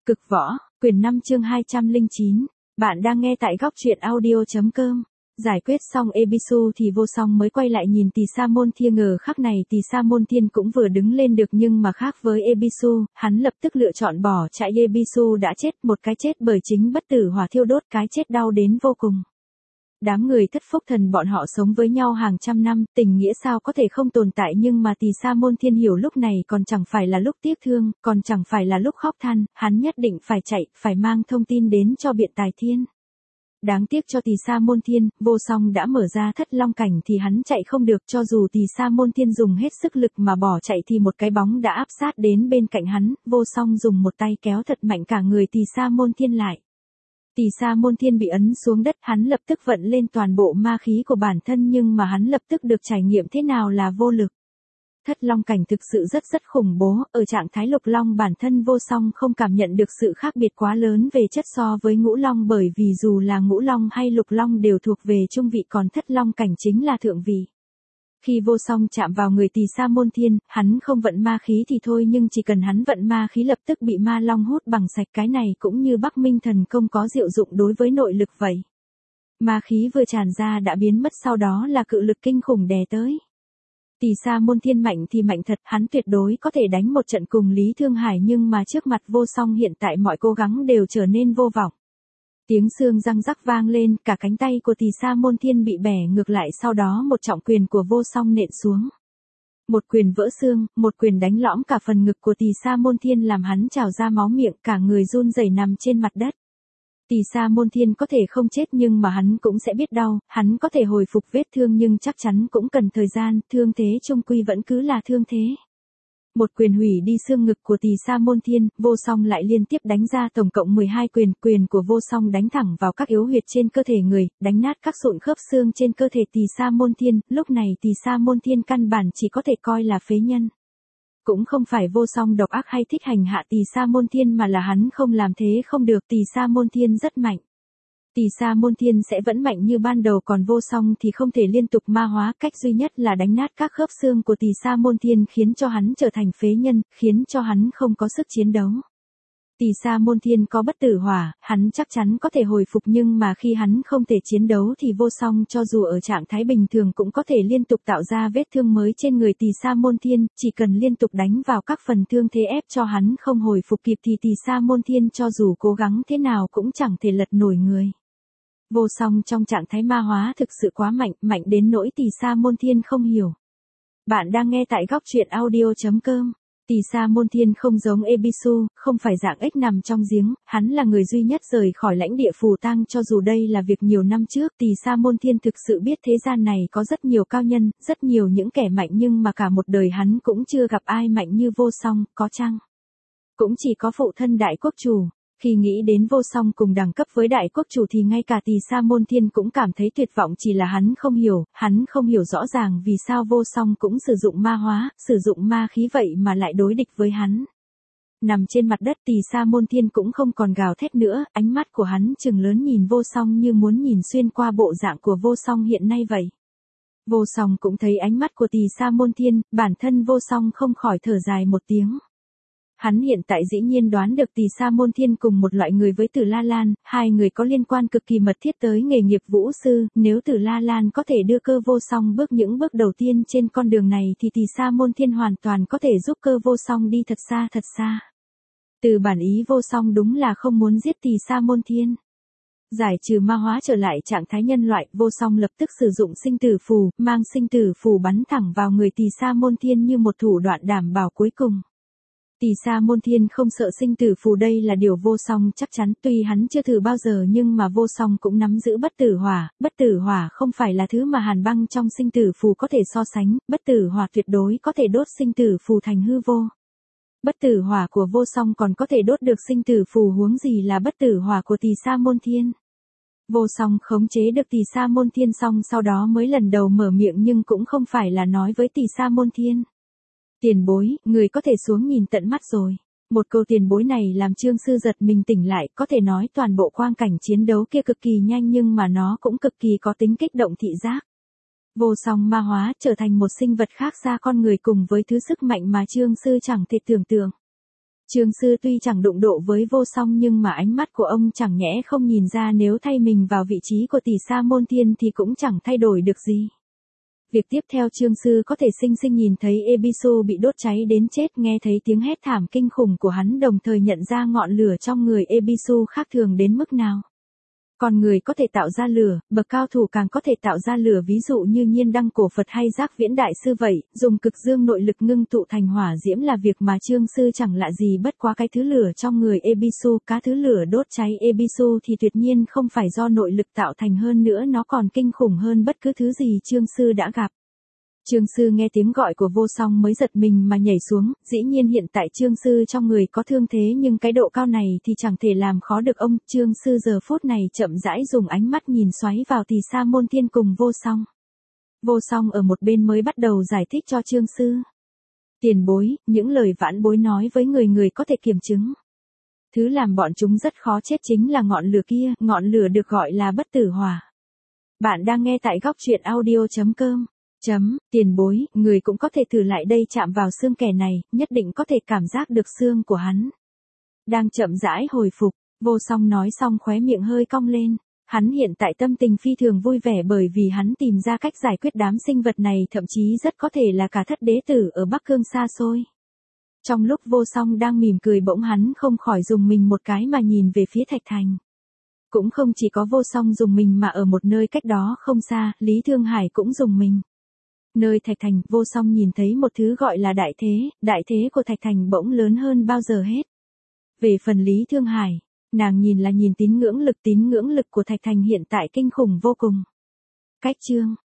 Cực võ, quyển 5 chương 209. Bạn đang nghe tại góc truyện audio.com. Giải quyết xong Ebisu thì Vô Song mới quay lại nhìn Tỳ Sa Môn Thiên, ngờ khắc này Tỳ Sa Môn Thiên cũng vừa đứng lên được, nhưng mà khác với Ebisu, hắn lập tức lựa chọn bỏ chạy. Ebisu đã chết, một cái chết bởi chính bất tử hỏa thiêu đốt, cái chết đau đến vô cùng. Đám người Thất Phúc Thần bọn họ sống với nhau hàng trăm năm, tình nghĩa sao có thể không tồn tại, nhưng mà Tỳ Sa Môn Thiên hiểu lúc này còn chẳng phải là lúc tiếc thương, còn chẳng phải là lúc khóc than, hắn nhất định phải chạy, phải mang thông tin đến cho Biện Tài Thiên. Đáng tiếc cho Tỳ Sa Môn Thiên, Vô Song đã mở ra Thất Long Cảnh thì hắn chạy không được, cho dù Tỳ Sa Môn Thiên dùng hết sức lực mà bỏ chạy thì một cái bóng đã áp sát đến bên cạnh hắn, Vô Song dùng một tay kéo thật mạnh cả người Tỳ Sa Môn Thiên lại. Tỳ Sa Môn Thiên bị ấn xuống đất, hắn lập tức vận lên toàn bộ ma khí của bản thân, nhưng mà hắn lập tức được trải nghiệm thế nào là vô lực. Thất Long Cảnh thực sự rất khủng bố, ở trạng thái Lục Long bản thân Vô Song không cảm nhận được sự khác biệt quá lớn về chất so với Ngũ Long, bởi vì dù là Ngũ Long hay Lục Long đều thuộc về trung vị, còn Thất Long Cảnh chính là thượng vị. Khi Vô Song chạm vào người Tỳ Sa Môn Thiên, hắn không vận ma khí thì thôi, nhưng chỉ cần hắn vận ma khí lập tức bị ma long hút bằng sạch, cái này cũng như Bắc Minh thần công có diệu dụng đối với nội lực vậy. Ma khí vừa tràn ra đã biến mất, sau đó là cự lực kinh khủng đè tới. Tỳ Sa Môn Thiên mạnh thì mạnh thật, hắn tuyệt đối có thể đánh một trận cùng Lý Thương Hải, nhưng mà trước mặt Vô Song hiện tại mọi cố gắng đều trở nên vô vọng. Tiếng xương răng rắc vang lên, cả cánh tay của Tỳ Sa Môn Thiên bị bẻ ngược lại, sau đó một trọng quyền của Vô Song nện xuống. Một quyền vỡ xương, một quyền đánh lõm cả phần ngực của Tỳ Sa Môn Thiên làm hắn trào ra máu miệng, cả người run rẩy nằm trên mặt đất. Tỳ Sa Môn Thiên có thể không chết nhưng mà hắn cũng sẽ biết đau, hắn có thể hồi phục vết thương nhưng chắc chắn cũng cần thời gian, thương thế chung quy vẫn cứ là thương thế. Một quyền hủy đi xương ngực của Tỳ Sa Môn Thiên, Vô Song lại liên tiếp đánh ra tổng cộng 12 quyền, quyền của Vô Song đánh thẳng vào các yếu huyệt trên cơ thể người, đánh nát các sụn khớp xương trên cơ thể Tỳ Sa Môn Thiên, lúc này Tỳ Sa Môn Thiên căn bản chỉ có thể coi là phế nhân. Cũng không phải Vô Song độc ác hay thích hành hạ Tỳ Sa Môn Thiên, mà là hắn không làm thế không được, Tỳ Sa Môn Thiên rất mạnh. Tỳ Sa Môn Thiên sẽ vẫn mạnh như ban đầu, còn Vô Song thì không thể liên tục ma hóa, cách duy nhất là đánh nát các khớp xương của Tỳ Sa Môn Thiên, khiến cho hắn trở thành phế nhân, khiến cho hắn không có sức chiến đấu. Tỳ Sa Môn Thiên có bất tử hỏa, hắn chắc chắn có thể hồi phục, nhưng mà khi hắn không thể chiến đấu thì Vô Song cho dù ở trạng thái bình thường cũng có thể liên tục tạo ra vết thương mới trên người Tỳ Sa Môn Thiên, chỉ cần liên tục đánh vào các phần thương thế ép cho hắn không hồi phục kịp thì Tỳ Sa Môn Thiên cho dù cố gắng thế nào cũng chẳng thể lật nổi người. Vô Song trong trạng thái ma hóa thực sự quá mạnh, mạnh đến nỗi Tỳ Sa Môn Thiên không hiểu. Bạn đang nghe tại góc truyện audio.com. Tỳ Sa Môn Thiên không giống Ebisu, không phải dạng ếch nằm trong giếng, hắn là người duy nhất rời khỏi lãnh địa Phù Tang, cho dù đây là việc nhiều năm trước. Tỳ Sa Môn Thiên thực sự biết thế gian này có rất nhiều cao nhân, rất nhiều những kẻ mạnh, nhưng mà cả một đời hắn cũng chưa gặp ai mạnh như Vô Song, có chăng? Cũng chỉ có phụ thân Đại Quốc Chủ. Khi nghĩ đến Vô Song cùng đẳng cấp với Đại Quốc Chủ thì ngay cả Tỳ Sa Môn Thiên cũng cảm thấy tuyệt vọng, chỉ là hắn không hiểu rõ ràng vì sao Vô Song cũng sử dụng ma hóa, sử dụng ma khí vậy mà lại đối địch với hắn. Nằm trên mặt đất, Tỳ Sa Môn Thiên cũng không còn gào thét nữa, ánh mắt của hắn trừng lớn nhìn Vô Song như muốn nhìn xuyên qua bộ dạng của Vô Song hiện nay vậy. Vô Song cũng thấy ánh mắt của Tỳ Sa Môn Thiên, bản thân Vô Song không khỏi thở dài một tiếng. Hắn hiện tại dĩ nhiên đoán được Tỳ Sa Môn Thiên cùng một loại người với Tử La Lan, hai người có liên quan cực kỳ mật thiết tới nghề nghiệp vũ sư, nếu Tử La Lan có thể đưa Cơ Vô Song bước những bước đầu tiên trên con đường này thì Tỳ Sa Môn Thiên hoàn toàn có thể giúp Cơ Vô Song đi thật xa. Từ bản ý Vô Song đúng là không muốn giết Tỳ Sa Môn Thiên. Giải trừ ma hóa trở lại trạng thái nhân loại, Vô Song lập tức sử dụng sinh tử phù, mang sinh tử phù bắn thẳng vào người Tỳ Sa Môn Thiên như một thủ đoạn đảm bảo cuối cùng. Tỳ Sa Môn Thiên không sợ sinh tử phù, đây là điều Vô Song chắc chắn, tuy hắn chưa thử bao giờ nhưng mà Vô Song cũng nắm giữ bất tử hỏa không phải là thứ mà hàn băng trong sinh tử phù có thể so sánh, bất tử hỏa tuyệt đối có thể đốt sinh tử phù thành hư vô. Bất tử hỏa của Vô Song còn có thể đốt được sinh tử phù, huống gì là bất tử hỏa của Tỳ Sa Môn Thiên. Vô Song khống chế được Tỳ Sa Môn Thiên xong sau đó mới lần đầu mở miệng, nhưng cũng không phải là nói với Tỳ Sa Môn Thiên: tiền bối, người có thể xuống nhìn tận mắt rồi. Một câu tiền bối này làm Trương Sư giật mình tỉnh lại, có thể nói toàn bộ quang cảnh chiến đấu kia cực kỳ nhanh nhưng mà nó cũng cực kỳ có tính kích động thị giác. Vô Song ma hóa trở thành một sinh vật khác xa con người cùng với thứ sức mạnh mà Trương Sư chẳng thể tưởng tượng. Trương Sư tuy chẳng đụng độ với Vô Song nhưng mà ánh mắt của ông chẳng nhẽ không nhìn ra nếu thay mình vào vị trí của tỷ Sa Môn Thiên thì cũng chẳng thay đổi được gì. Việc tiếp theo Trương Sư có thể sinh sinh nhìn thấy Ebisu bị đốt cháy đến chết, nghe thấy tiếng hét thảm kinh khủng của hắn, đồng thời nhận ra ngọn lửa trong người Ebisu khác thường đến mức nào. Con người có thể tạo ra lửa, bậc cao thủ càng có thể tạo ra lửa, ví dụ như Nhiên Đăng Cổ Phật hay Giác Viễn Đại Sư vậy, dùng cực dương nội lực ngưng tụ thành hỏa diễm là việc mà Trương Sư chẳng lạ gì, bất quá cái thứ lửa trong người Ebisu, cá thứ lửa đốt cháy Ebisu thì tuyệt nhiên không phải do nội lực tạo thành, hơn nữa nó còn kinh khủng hơn bất cứ thứ gì Trương Sư đã gặp. Trương Sư nghe tiếng gọi của Vô Song mới giật mình mà nhảy xuống, dĩ nhiên hiện tại Trương Sư trong người có thương thế nhưng cái độ cao này thì chẳng thể làm khó được ông. Trương Sư giờ phút này chậm rãi dùng ánh mắt nhìn xoáy vào tỷ Sa Môn Thiên cùng Vô Song. Vô Song ở một bên mới bắt đầu giải thích cho Trương Sư. Tiền bối, những lời vãn bối nói với người có thể kiểm chứng. Thứ làm bọn chúng rất khó chết chính là ngọn lửa kia, ngọn lửa được gọi là bất tử hỏa. Bạn đang nghe tại góc truyện audio.com. Tiền bối, người cũng có thể thử lại đây, chạm vào xương kẻ này, nhất định có thể cảm giác được xương của hắn đang chậm rãi hồi phục. Vô Song nói xong khóe miệng hơi cong lên. Hắn hiện tại tâm tình phi thường vui vẻ bởi vì hắn tìm ra cách giải quyết đám sinh vật này, thậm chí rất có thể là cả thất đế tử ở Bắc Cương xa xôi. Trong lúc Vô Song đang mỉm cười bỗng hắn không khỏi dùng mình một cái mà nhìn về phía Thạch Thành. Cũng không chỉ có Vô Song dùng mình mà ở một nơi cách đó không xa, Lý Thương Hải cũng dùng mình. Nơi Thạch Thành, Vô Song nhìn thấy một thứ gọi là đại thế của Thạch Thành bỗng lớn hơn bao giờ hết. Về phần Lý Thương Hải, nàng nhìn là nhìn tín ngưỡng lực của Thạch Thành hiện tại kinh khủng vô cùng. Cách chương